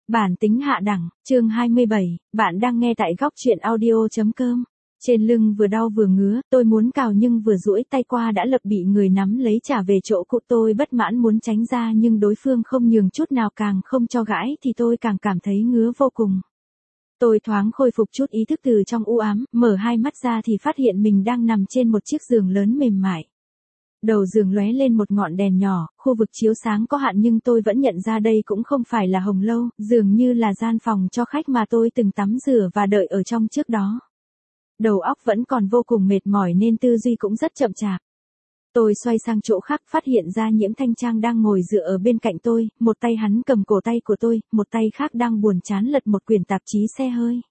Bản tính hạ đẳng, chương 27, bạn đang nghe tại góc truyện audio.com. Trên lưng vừa đau vừa ngứa, tôi muốn cào nhưng vừa duỗi tay qua đã lập bị người nắm lấy trả về chỗ cũ. Tôi bất mãn muốn tránh ra nhưng đối phương không nhường chút nào, càng không cho gãi thì tôi càng cảm thấy ngứa vô cùng. Tôi thoáng khôi phục chút ý thức từ trong u ám, mở hai mắt ra thì phát hiện mình đang nằm trên một chiếc giường lớn mềm mại. Đầu giường lóe lên một ngọn đèn nhỏ, khu vực chiếu sáng có hạn nhưng tôi vẫn nhận ra đây cũng không phải là hồng lâu, dường như là gian phòng cho khách mà tôi từng tắm rửa và đợi ở trong trước đó. Đầu óc vẫn còn vô cùng mệt mỏi nên tư duy cũng rất chậm chạp. Tôi xoay sang chỗ khác, phát hiện ra Nhiễm Thanh Trang đang ngồi dựa ở bên cạnh tôi, một tay hắn cầm cổ tay của tôi, một tay khác đang buồn chán lật một quyển tạp chí xe hơi.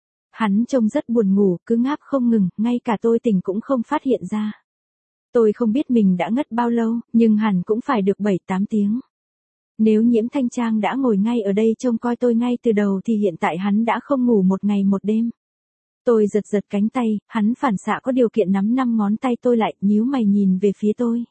Hắn trông rất buồn ngủ, cứ ngáp không ngừng, ngay cả tôi tỉnh cũng không phát hiện ra. Tôi không biết mình đã ngất bao lâu, nhưng hẳn cũng phải được 7-8 tiếng. Nếu Nhiễm Thanh Trang đã ngồi ngay ở đây trông coi tôi ngay từ đầu thì hiện tại hắn đã không ngủ một ngày một đêm. Tôi giật giật cánh tay, hắn phản xạ có điều kiện nắm 5 ngón tay tôi lại, nhíu mày nhìn về phía tôi.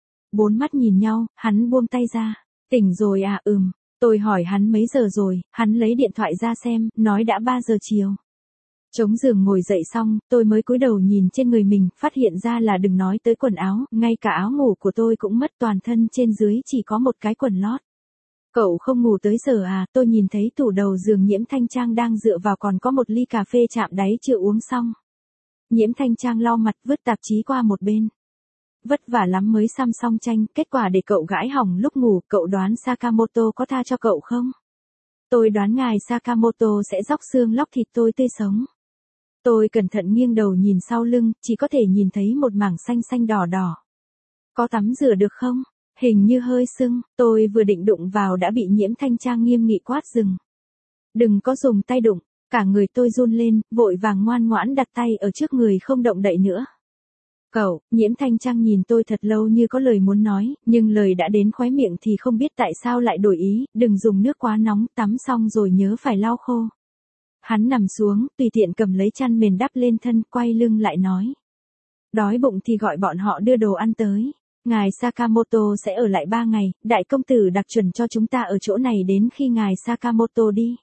4 mắt nhìn nhau, hắn buông tay ra. Tỉnh rồi à? Tôi hỏi hắn mấy giờ rồi, hắn lấy điện thoại ra xem, nói đã 3 giờ chiều. Chống giường ngồi dậy xong, tôi mới cúi đầu nhìn trên người mình, phát hiện ra là đừng nói tới quần áo, ngay cả áo ngủ của tôi cũng mất, toàn thân trên dưới chỉ có một cái quần lót. Cậu không ngủ tới giờ à? Tôi nhìn thấy tủ đầu giường Nhiễm Thanh Trang đang dựa vào, còn có một ly cà phê chạm đáy chưa uống xong. Nhiễm Thanh Trang lau mặt, vứt tạp chí qua một bên. Vất vả lắm mới xăm xong tranh, kết quả để cậu gãi hỏng lúc ngủ. Cậu đoán Sakamoto có tha cho cậu không? Tôi đoán ngài Sakamoto sẽ róc xương lóc thịt tôi tươi sống. Tôi cẩn thận nghiêng đầu nhìn sau lưng, chỉ có thể nhìn thấy một mảng xanh xanh đỏ đỏ. Có tắm rửa được không? Hình như hơi sưng. Tôi vừa định đụng vào đã bị Nhiễm Thanh Trang nghiêm nghị quát dừng. Đừng có dùng tay đụng. Cả người tôi run lên, vội vàng ngoan ngoãn đặt tay ở trước người không động đậy nữa. Cậu, Nhiễm Thanh Trang nhìn tôi thật lâu như có lời muốn nói, nhưng lời đã đến khóe miệng thì không biết tại sao lại đổi ý. Đừng dùng nước quá nóng, tắm xong rồi nhớ phải lau khô. Hắn nằm xuống, tùy tiện cầm lấy chăn mền đắp lên thân, quay lưng lại nói. Đói bụng thì gọi bọn họ đưa đồ ăn tới. Ngài Sakamoto sẽ ở lại 3 ngày, đại công tử đặc chuẩn cho chúng ta ở chỗ này đến khi ngài Sakamoto đi.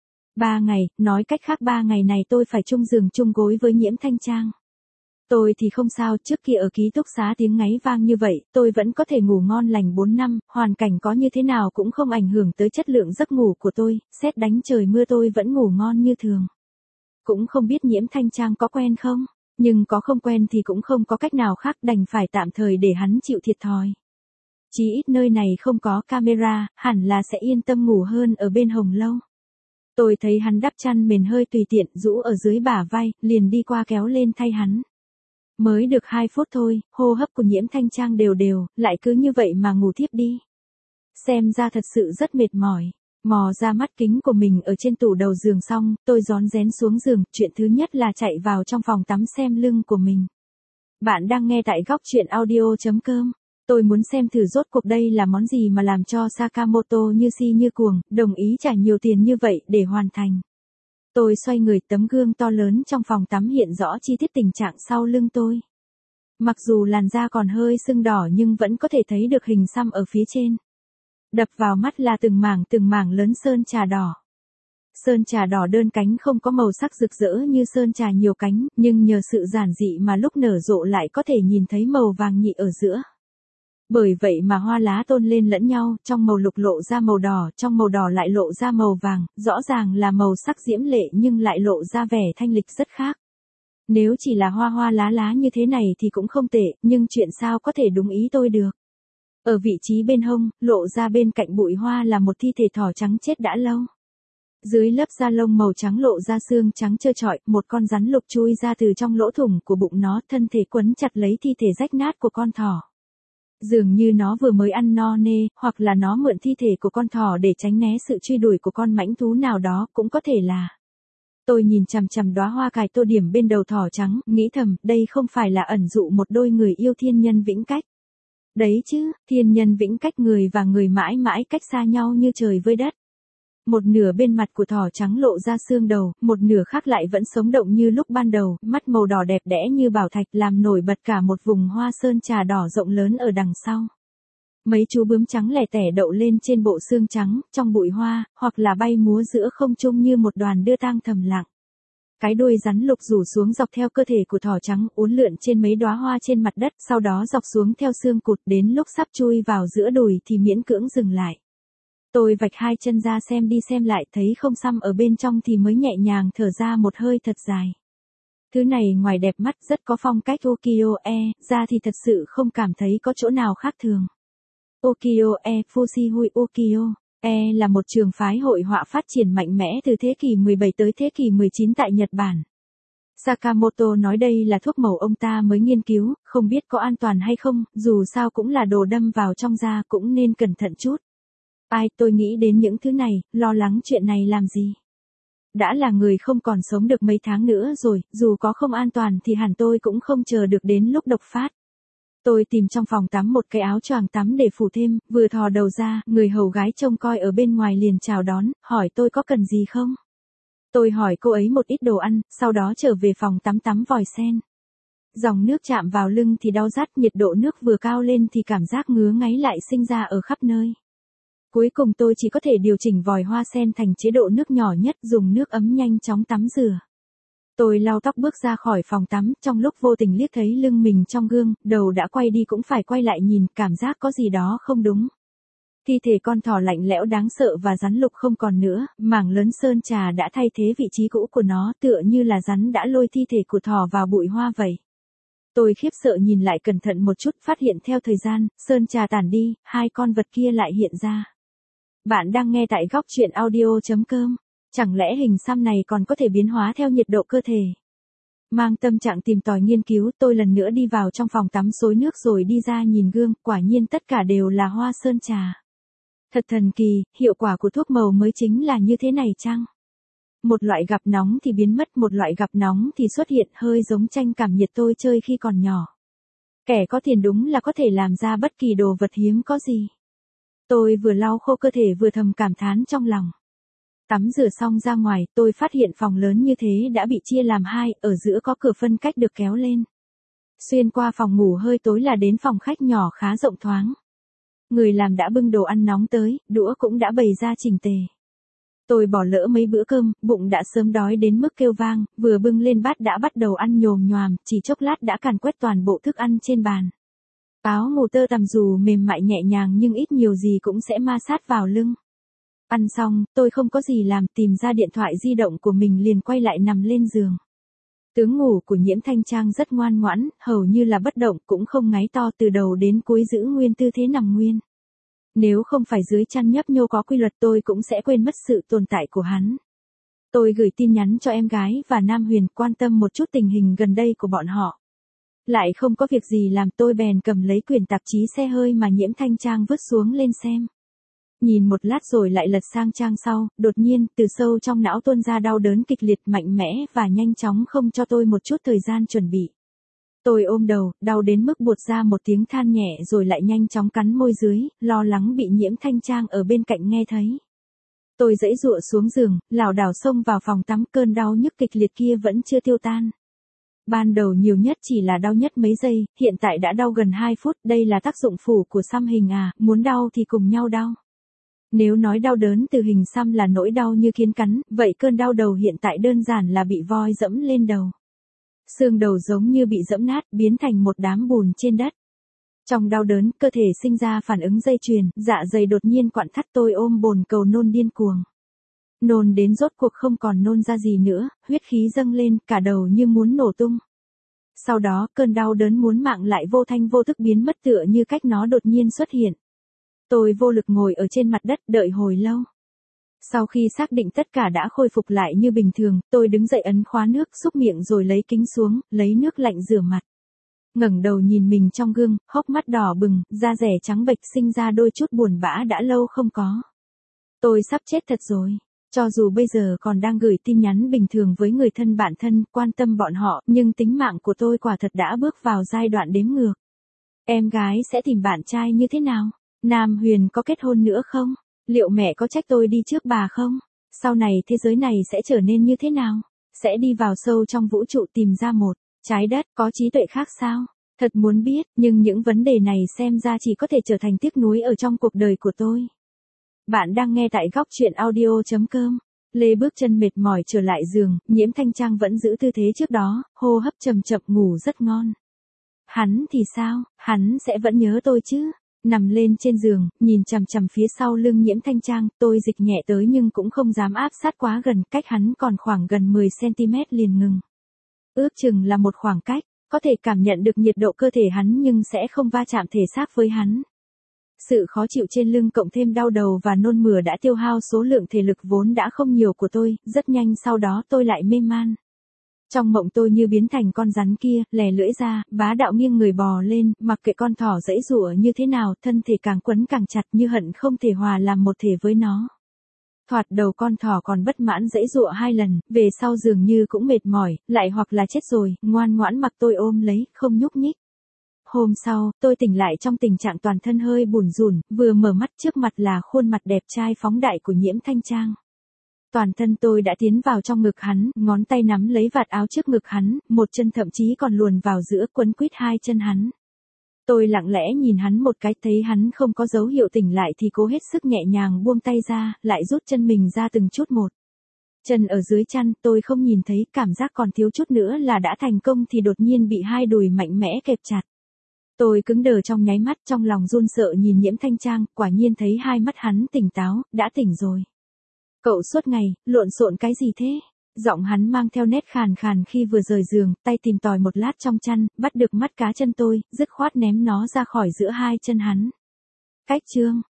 3 ngày, nói cách khác 3 ngày này tôi phải chung giường chung gối với Nhiễm Thanh Trang. Tôi thì không sao, trước kia ở ký túc xá tiếng ngáy vang như vậy, tôi vẫn có thể ngủ ngon lành 4 năm, hoàn cảnh có như thế nào cũng không ảnh hưởng tới chất lượng giấc ngủ của tôi, sét đánh trời mưa tôi vẫn ngủ ngon như thường. Cũng không biết Nhiễm Thanh Trang có quen không, nhưng có không quen thì cũng không có cách nào khác, đành phải tạm thời để hắn chịu thiệt thòi. Chí ít nơi này không có camera, hẳn là sẽ yên tâm ngủ hơn ở bên hồng lâu. Tôi thấy hắn đắp chăn mền hơi tùy tiện, rũ ở dưới bả vai, liền đi qua kéo lên thay hắn. Mới được 2 phút thôi, hô hấp của Nhiễm Thanh Trang đều đều, lại cứ như vậy mà ngủ thiếp đi. Xem ra thật sự rất mệt mỏi. Mò ra mắt kính của mình ở trên tủ đầu giường xong, tôi rón rén xuống giường, chuyện thứ nhất là chạy vào trong phòng tắm xem lưng của mình. Bạn đang nghe tại góc truyện audio.com. Tôi muốn xem thử rốt cuộc đây là món gì mà làm cho Sakamoto như si như cuồng, đồng ý trả nhiều tiền như vậy để hoàn thành. Tôi xoay người, tấm gương to lớn trong phòng tắm hiện rõ chi tiết tình trạng sau lưng tôi. Mặc dù làn da còn hơi sưng đỏ nhưng vẫn có thể thấy được hình xăm ở phía trên. Đập vào mắt là từng mảng lớn sơn trà đỏ. Sơn trà đỏ đơn cánh không có màu sắc rực rỡ như sơn trà nhiều cánh, nhưng nhờ sự giản dị mà lúc nở rộ lại có thể nhìn thấy màu vàng nhị ở giữa. Bởi vậy mà hoa lá tôn lên lẫn nhau, trong màu lục lộ ra màu đỏ, trong màu đỏ lại lộ ra màu vàng, rõ ràng là màu sắc diễm lệ nhưng lại lộ ra vẻ thanh lịch rất khác. Nếu chỉ là hoa lá như thế này thì cũng không tệ, nhưng chuyện sao có thể đúng ý tôi được. Ở vị trí bên hông, lộ ra bên cạnh bụi hoa là một thi thể thỏ trắng chết đã lâu. Dưới lớp da lông màu trắng lộ ra xương trắng trơ trọi, một con rắn lục chui ra từ trong lỗ thủng của bụng nó, thân thể quấn chặt lấy thi thể rách nát của con thỏ. Dường như nó vừa mới ăn no nê, hoặc là nó mượn thi thể của con thỏ để tránh né sự truy đuổi của con mãnh thú nào đó, cũng có thể là. Tôi nhìn chằm chằm đóa hoa cài tô điểm bên đầu thỏ trắng, nghĩ thầm, đây không phải là ẩn dụ một đôi người yêu thiên nhân vĩnh cách. Đấy chứ, thiên nhân vĩnh cách, người và người mãi mãi cách xa nhau như trời với đất. Một nửa bên mặt của thỏ trắng lộ ra xương đầu, một nửa khác lại vẫn sống động như lúc ban đầu, mắt màu đỏ đẹp đẽ như bảo thạch làm nổi bật cả một vùng hoa sơn trà đỏ rộng lớn ở đằng sau. Mấy chú bướm trắng lẻ tẻ đậu lên trên bộ xương trắng, trong bụi hoa, hoặc là bay múa giữa không trung như một đoàn đưa tang thầm lặng. Cái đuôi rắn lục rủ xuống dọc theo cơ thể của thỏ trắng, uốn lượn trên mấy đóa hoa trên mặt đất, sau đó dọc xuống theo xương cụt, đến lúc sắp chui vào giữa đùi thì miễn cưỡng dừng lại. Tôi vạch hai chân ra xem đi xem lại, thấy không xăm ở bên trong thì mới nhẹ nhàng thở ra một hơi thật dài. Thứ này ngoài đẹp mắt rất có phong cách ukiyo-e, ra thì thật sự không cảm thấy có chỗ nào khác thường. Ukiyo-e, Fushiguro Ukiyo-e là một trường phái hội họa phát triển mạnh mẽ từ thế kỷ 17 tới thế kỷ 19 tại Nhật Bản. Sakamoto nói đây là thuốc màu ông ta mới nghiên cứu, không biết có an toàn hay không, dù sao cũng là đồ đâm vào trong da, cũng nên cẩn thận chút. Tôi nghĩ đến những thứ này, lo lắng chuyện này làm gì. Đã là người không còn sống được mấy tháng nữa rồi, dù có không an toàn thì hẳn tôi cũng không chờ được đến lúc độc phát. Tôi tìm trong phòng tắm một cái áo choàng tắm để phủ thêm, vừa thò đầu ra, người hầu gái trông coi ở bên ngoài liền chào đón, hỏi tôi có cần gì không. Tôi hỏi cô ấy một ít đồ ăn, sau đó trở về phòng tắm tắm vòi sen. Dòng nước chạm vào lưng thì đau rát, nhiệt độ nước vừa cao lên thì cảm giác ngứa ngáy lại sinh ra ở khắp nơi. Cuối cùng tôi chỉ có thể điều chỉnh vòi hoa sen thành chế độ nước nhỏ nhất, dùng nước ấm nhanh chóng tắm rửa. Tôi lau tóc bước ra khỏi phòng tắm, trong lúc vô tình liếc thấy lưng mình trong gương, đầu đã quay đi cũng phải quay lại nhìn, cảm giác có gì đó không đúng. Thi thể con thỏ lạnh lẽo đáng sợ và rắn lục không còn nữa, mảng lớn sơn trà đã thay thế vị trí cũ của nó, tựa như là rắn đã lôi thi thể của thỏ vào bụi hoa vậy. Tôi khiếp sợ nhìn lại cẩn thận một chút, phát hiện theo thời gian, sơn trà tản đi, hai con vật kia lại hiện ra. Bạn đang nghe tại góc truyện audio.com. Chẳng lẽ hình xăm này còn có thể biến hóa theo nhiệt độ cơ thể? Mang tâm trạng tìm tòi nghiên cứu, tôi lần nữa đi vào trong phòng tắm xối nước rồi đi ra nhìn gương, quả nhiên tất cả đều là hoa sơn trà. Thật thần kỳ, hiệu quả của thuốc màu mới chính là như thế này chăng? Một loại gặp nóng thì biến mất, một loại gặp nóng thì xuất hiện, hơi giống tranh cảm nhiệt tôi chơi khi còn nhỏ. Kẻ có tiền đúng là có thể làm ra bất kỳ đồ vật hiếm có gì. Tôi vừa lau khô cơ thể vừa thầm cảm thán trong lòng. Tắm rửa xong ra ngoài, tôi phát hiện phòng lớn như thế đã bị chia làm hai, ở giữa có cửa phân cách được kéo lên. Xuyên qua phòng ngủ hơi tối là đến phòng khách nhỏ khá rộng thoáng. Người làm đã bưng đồ ăn nóng tới, đũa cũng đã bày ra chỉnh tề. Tôi bỏ lỡ mấy bữa cơm, bụng đã sớm đói đến mức kêu vang, vừa bưng lên bát đã bắt đầu ăn nhồm nhoàm, chỉ chốc lát đã càn quét toàn bộ thức ăn trên bàn. Áo ngủ tơ tằm dù mềm mại nhẹ nhàng nhưng ít nhiều gì cũng sẽ ma sát vào lưng. Ăn xong, tôi không có gì làm, tìm ra điện thoại di động của mình liền quay lại nằm lên giường. Tướng ngủ của Nhiễm Thanh Trang rất ngoan ngoãn, hầu như là bất động, cũng không ngáy to, từ đầu đến cuối giữ nguyên tư thế nằm nguyên. Nếu không phải dưới chăn nhấp nhô có quy luật tôi cũng sẽ quên mất sự tồn tại của hắn. Tôi gửi tin nhắn cho em gái và Nam Huyền quan tâm một chút tình hình gần đây của bọn họ. Lại không có việc gì làm, tôi bèn cầm lấy quyển tạp chí xe hơi mà Nhiễm Thanh Trang vứt xuống lên xem. Nhìn một lát rồi lại lật sang trang sau, đột nhiên, từ sâu trong não tuôn ra đau đớn kịch liệt mạnh mẽ và nhanh chóng không cho tôi một chút thời gian chuẩn bị. Tôi ôm đầu, đau đến mức buột ra một tiếng than nhẹ rồi lại nhanh chóng cắn môi dưới, lo lắng bị Nhiễm Thanh Trang ở bên cạnh nghe thấy. Tôi giãy giụa xuống giường, lảo đảo xông vào phòng tắm, cơn đau nhức kịch liệt kia vẫn chưa tiêu tan. Ban đầu nhiều nhất chỉ là đau nhất mấy giây, hiện tại đã đau gần 2 phút, đây là tác dụng phụ của xăm hình à, muốn đau thì cùng nhau đau. Nếu nói đau đớn từ hình xăm là nỗi đau như kiến cắn, vậy cơn đau đầu hiện tại đơn giản là bị voi dẫm lên đầu. Xương đầu giống như bị dẫm nát, biến thành một đám bùn trên đất. Trong đau đớn, cơ thể sinh ra phản ứng dây chuyền, dạ dày đột nhiên quặn thắt, tôi ôm bồn cầu nôn điên cuồng. Nôn đến rốt cuộc không còn nôn ra gì nữa, huyết khí dâng lên, cả đầu như muốn nổ tung. Sau đó, cơn đau đớn muốn mạng lại vô thanh vô tức biến mất tựa như cách nó đột nhiên xuất hiện. Tôi vô lực ngồi ở trên mặt đất đợi hồi lâu. Sau khi xác định tất cả đã khôi phục lại như bình thường, tôi đứng dậy ấn khóa nước, xúc miệng rồi lấy kính xuống, lấy nước lạnh rửa mặt. Ngẩng đầu nhìn mình trong gương, hốc mắt đỏ bừng, da rẻ trắng bệch, sinh ra đôi chút buồn bã đã lâu không có. Tôi sắp chết thật rồi. Cho dù bây giờ còn đang gửi tin nhắn bình thường với người thân bạn thân, quan tâm bọn họ, nhưng tính mạng của tôi quả thật đã bước vào giai đoạn đếm ngược. Em gái sẽ tìm bạn trai như thế nào? Nam Huyền có kết hôn nữa không? Liệu mẹ có trách tôi đi trước bà không? Sau này thế giới này sẽ trở nên như thế nào? Sẽ đi vào sâu trong vũ trụ tìm ra một trái đất có trí tuệ khác sao? Thật muốn biết, nhưng những vấn đề này xem ra chỉ có thể trở thành tiếc nuối ở trong cuộc đời của tôi. Bạn đang nghe tại góc chuyện audio.com. Lê bước chân mệt mỏi trở lại giường, Nhiễm Thanh Trang vẫn giữ tư thế trước đó, hô hấp chậm chậm ngủ rất ngon. Hắn thì sao, hắn sẽ vẫn nhớ tôi chứ? Nằm lên trên giường, nhìn chằm chằm phía sau lưng Nhiễm Thanh Trang, tôi dịch nhẹ tới nhưng cũng không dám áp sát quá gần, cách hắn còn khoảng gần 10cm liền ngừng. Ước chừng là một khoảng cách, có thể cảm nhận được nhiệt độ cơ thể hắn nhưng sẽ không va chạm thể xác với hắn. Sự khó chịu trên lưng cộng thêm đau đầu và nôn mửa đã tiêu hao số lượng thể lực vốn đã không nhiều của tôi, rất nhanh sau đó tôi lại mê man. Trong mộng tôi như biến thành con rắn kia, lè lưỡi ra, bá đạo nghiêng người bò lên, mặc kệ con thỏ giãy giụa như thế nào, thân thể càng quấn càng chặt như hận không thể hòa làm một thể với nó. Thoạt đầu con thỏ còn bất mãn giãy giụa 2 lần, về sau dường như cũng mệt mỏi, lại hoặc là chết rồi, ngoan ngoãn mặc tôi ôm lấy, không nhúc nhích. Hôm sau, tôi tỉnh lại trong tình trạng toàn thân hơi bủn rủn, vừa mở mắt trước mặt là khuôn mặt đẹp trai phóng đại của Nhiễm Thanh Trang. Toàn thân tôi đã tiến vào trong ngực hắn, ngón tay nắm lấy vạt áo trước ngực hắn, một chân thậm chí còn luồn vào giữa quấn quýt 2 chân hắn. Tôi lặng lẽ nhìn hắn một cái, thấy hắn không có dấu hiệu tỉnh lại thì cố hết sức nhẹ nhàng buông tay ra, lại rút chân mình ra từng chút một. Chân ở dưới chăn, tôi không nhìn thấy, cảm giác còn thiếu chút nữa là đã thành công thì đột nhiên bị 2 đùi mạnh mẽ kẹp chặt. Tôi cứng đờ trong nháy mắt, trong lòng run sợ nhìn Nhiễm Thanh Trang, quả nhiên thấy hai mắt hắn tỉnh táo, đã tỉnh rồi. Cậu suốt ngày, lộn xộn cái gì thế? Giọng hắn mang theo nét khàn khàn khi vừa rời giường, tay tìm tòi một lát trong chăn, bắt được mắt cá chân tôi, dứt khoát ném nó ra khỏi giữa 2 chân hắn. Cách chương,